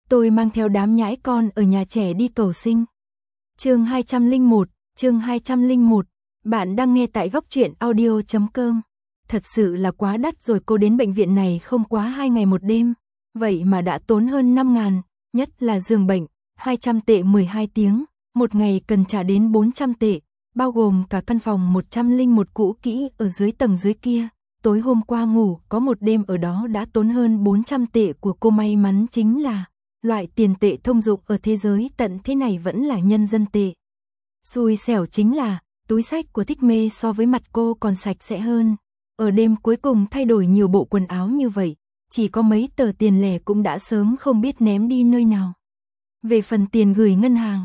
Tôi mang theo đám nhãi con ở nhà trẻ đi cầu sinh. Chương 201, bạn đang nghe tại góc truyện audio.com. Thật sự là quá đắt rồi, cô đến bệnh viện này không quá 2 ngày 1 đêm, vậy mà đã tốn hơn 5.000, nhất là giường bệnh, 200 tệ 12 tiếng, một ngày cần trả đến 400 tệ, bao gồm cả căn phòng 101 cũ kỹ ở dưới tầng dưới kia. Tối hôm qua ngủ có một đêm ở đó đã tốn hơn 400 tệ của cô, may mắn chính là loại tiền tệ thông dụng ở thế giới tận thế này vẫn là nhân dân tệ. Xui xẻo chính là túi xách của Thích Mê so với mặt cô còn sạch sẽ hơn. Ở đêm cuối cùng thay đổi nhiều bộ quần áo như vậy, chỉ có mấy tờ tiền lẻ cũng đã sớm không biết ném đi nơi nào. Về phần tiền gửi ngân hàng,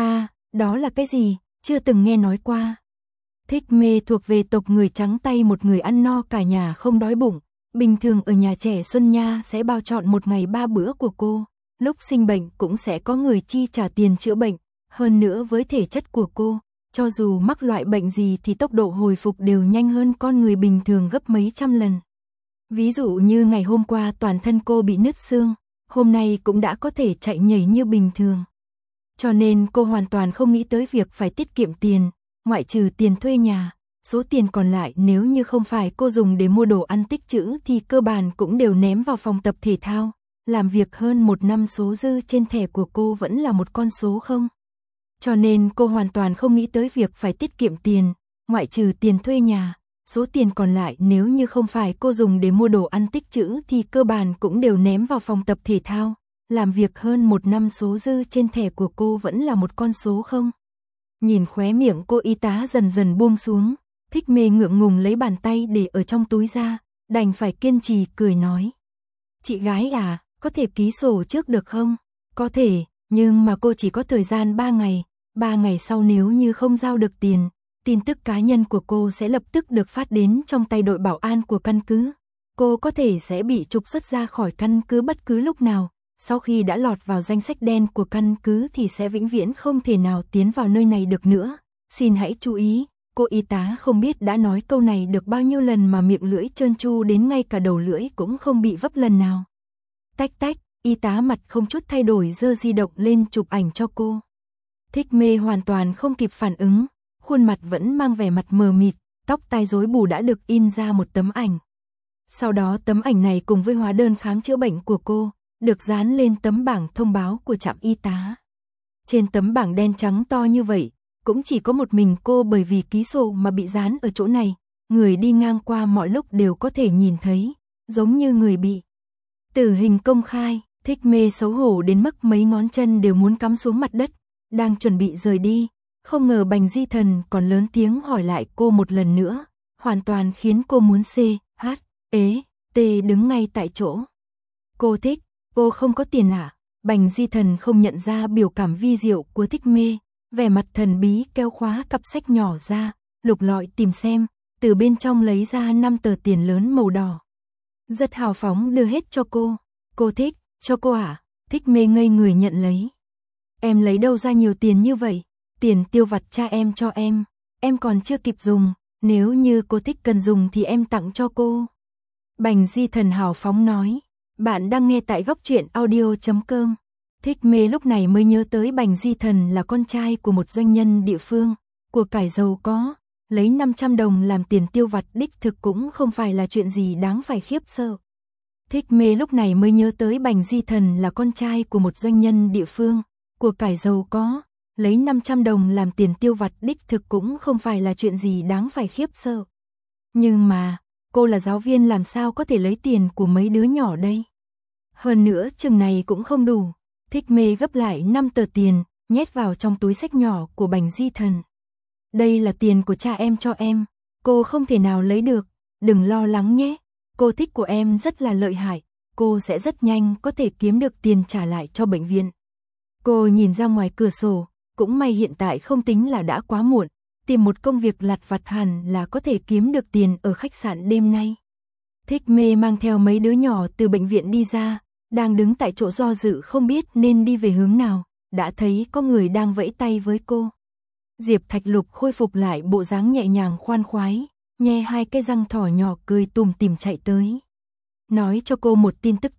đó là cái gì, chưa từng nghe nói qua. Thích Mê thuộc về tộc người trắng tay, một người ăn no cả nhà không đói bụng. Bình thường ở nhà trẻ Xuân Nha sẽ bao trọn một ngày 3 bữa của cô. Lúc sinh bệnh cũng sẽ có người chi trả tiền chữa bệnh. Hơn nữa với thể chất của cô, cho dù mắc loại bệnh gì thì tốc độ hồi phục đều nhanh hơn con người bình thường gấp mấy trăm lần. Ví dụ như ngày hôm qua toàn thân cô bị nứt xương, hôm nay cũng đã có thể chạy nhảy như bình thường. Cho nên cô hoàn toàn không nghĩ tới việc phải tiết kiệm tiền, ngoại trừ tiền thuê nhà. Số tiền còn lại nếu như không phải cô dùng để mua đồ ăn tích trữ thì cơ bản cũng đều ném vào phòng tập thể thao. Làm việc hơn 1 năm, số dư trên thẻ của cô vẫn là một con số không. Cho nên cô hoàn toàn không nghĩ tới việc phải tiết kiệm tiền, ngoại trừ tiền thuê nhà. Số tiền còn lại nếu như không phải cô dùng để mua đồ ăn tích trữ thì cơ bản cũng đều ném vào phòng tập thể thao. Làm việc hơn 1 năm, số dư trên thẻ của cô vẫn là một con số không. Nhìn khóe miệng cô y tá dần dần buông xuống, Thích Mê ngượng ngùng lấy bàn tay để ở trong túi ra, đành phải kiên trì cười nói. Chị gái à, có thể ký sổ trước được không? Có thể, nhưng mà cô chỉ có thời gian 3 ngày. 3 ngày sau nếu như không giao được tiền, tin tức cá nhân của cô sẽ lập tức được phát đến trong tay đội bảo an của căn cứ. Cô có thể sẽ bị trục xuất ra khỏi căn cứ bất cứ lúc nào. Sau khi đã lọt vào danh sách đen của căn cứ thì sẽ vĩnh viễn không thể nào tiến vào nơi này được nữa. Xin hãy chú ý, cô y tá không biết đã nói câu này được bao nhiêu lần mà miệng lưỡi trơn tru đến ngay cả đầu lưỡi cũng không bị vấp lần nào. Tách tách, y tá mặt không chút thay đổi giơ di động lên chụp ảnh cho cô. Thích Mê hoàn toàn không kịp phản ứng, khuôn mặt vẫn mang vẻ mặt mờ mịt, tóc tai rối bù đã được in ra một tấm ảnh. Sau đó tấm ảnh này cùng với hóa đơn khám chữa bệnh của cô được dán lên tấm bảng thông báo của trạm y tá. Trên tấm bảng đen trắng to như vậy, cũng chỉ có một mình cô, bởi vì ký sổ mà bị dán ở chỗ này, người đi ngang qua mọi lúc đều có thể nhìn thấy, giống như người bị tử hình công khai. Thích Mê xấu hổ đến mức mấy ngón chân đều muốn cắm xuống mặt đất, đang chuẩn bị rời đi, không ngờ Bành Di Thần còn lớn tiếng hỏi lại cô một lần nữa, hoàn toàn khiến cô muốn đứng ngay tại chỗ. Cô Thích, cô không có tiền à? Bành Di Thần không nhận ra biểu cảm vi diệu của Thích Mê, vẻ mặt thần bí kéo khóa cặp sách nhỏ ra, lục lọi tìm xem, từ bên trong lấy ra 5 tờ tiền lớn màu đỏ. Rất hào phóng đưa hết cho cô. Cô Thích, cho cô à? Thích Mê ngây người nhận lấy. Em lấy đâu ra nhiều tiền như vậy? Tiền tiêu vặt cha em cho em còn chưa kịp dùng, nếu như cô Thích cần dùng thì em tặng cho cô. Bành Di Thần hào phóng nói. Bạn đang nghe tại góc truyện audio.com. Thích Mê lúc này mới nhớ tới Bành Di Thần là con trai của một doanh nhân địa phương, của cải giàu có, lấy 500 đồng làm tiền tiêu vặt đích thực cũng không phải là chuyện gì đáng phải khiếp sợ. Thích Mê lúc này mới nhớ tới Bành Di Thần là con trai của một doanh nhân địa phương, của cải giàu có, lấy 500 đồng làm tiền tiêu vặt đích thực cũng không phải là chuyện gì đáng phải khiếp sợ. Nhưng mà, cô là giáo viên làm sao có thể lấy tiền của mấy đứa nhỏ đây? Hơn nữa chừng này cũng không đủ. Thích Mê gấp lại 5 tờ tiền, nhét vào trong túi xách nhỏ của Bành Di Thần. Đây là tiền của cha em cho em, cô không thể nào lấy được, đừng lo lắng nhé. Cô Thích của em rất là lợi hại, cô sẽ rất nhanh có thể kiếm được tiền trả lại cho bệnh viện. Cô nhìn ra ngoài cửa sổ, cũng may hiện tại không tính là đã quá muộn, tìm một công việc lặt vặt hẳn là có thể kiếm được tiền ở khách sạn đêm nay. Thích Mê mang theo mấy đứa nhỏ từ bệnh viện đi ra, đang đứng tại chỗ do dự không biết nên đi về hướng nào, đã thấy có người đang vẫy tay với cô. Diệp Thạch Lục khôi phục lại bộ dáng nhẹ nhàng khoan khoái, nhe 2 cái răng thỏ nhỏ cười tủm tỉm chạy tới. Nói cho cô một tin tức tốt,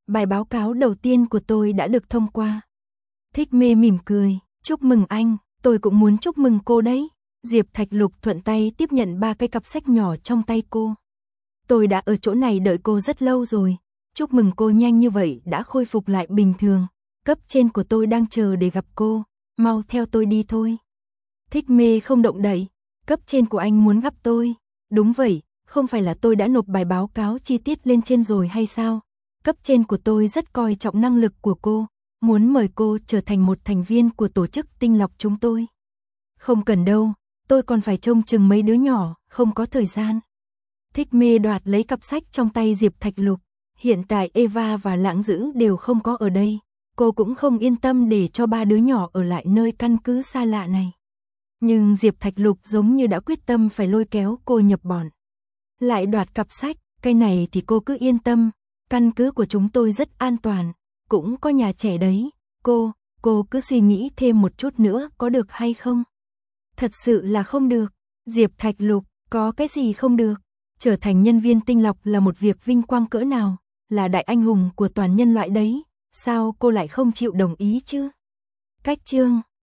bài báo cáo đầu tiên của tôi đã được thông qua. Thích Mê mỉm cười, chúc mừng anh, tôi cũng muốn chúc mừng cô đấy. Diệp Thạch Lục thuận tay tiếp nhận 3 cái cặp sách nhỏ trong tay cô. Tôi đã ở chỗ này đợi cô rất lâu rồi, chúc mừng cô nhanh như vậy đã khôi phục lại bình thường. Cấp trên của tôi đang chờ để gặp cô, mau theo tôi đi thôi. Thích Mê không động đậy, cấp trên của anh muốn gặp tôi. Đúng vậy, không phải là tôi đã nộp bài báo cáo chi tiết lên trên rồi hay sao? Cấp trên của tôi rất coi trọng năng lực của cô, muốn mời cô trở thành một thành viên của tổ chức tinh lọc chúng tôi. Không cần đâu, tôi còn phải trông chừng mấy đứa nhỏ, không có thời gian. Thích Mê đoạt lấy cặp sách trong tay Diệp Thạch Lục. Hiện tại Eva và Lãng Dữ đều không có ở đây. Cô cũng không yên tâm để cho 3 đứa nhỏ ở lại nơi căn cứ xa lạ này. Nhưng Diệp Thạch Lục giống như đã quyết tâm phải lôi kéo cô nhập bọn. Lại đoạt cặp sách, cái này thì cô cứ yên tâm. Căn cứ của chúng tôi rất an toàn, cũng có nhà trẻ đấy. Cô cứ suy nghĩ thêm một chút nữa có được hay không? Thật sự là không được. Diệp Thạch Lục, có cái gì không được? Trở thành nhân viên tinh lọc là một việc vinh quang cỡ nào, là đại anh hùng của toàn nhân loại đấy, sao cô lại không chịu đồng ý chứ? Cách chương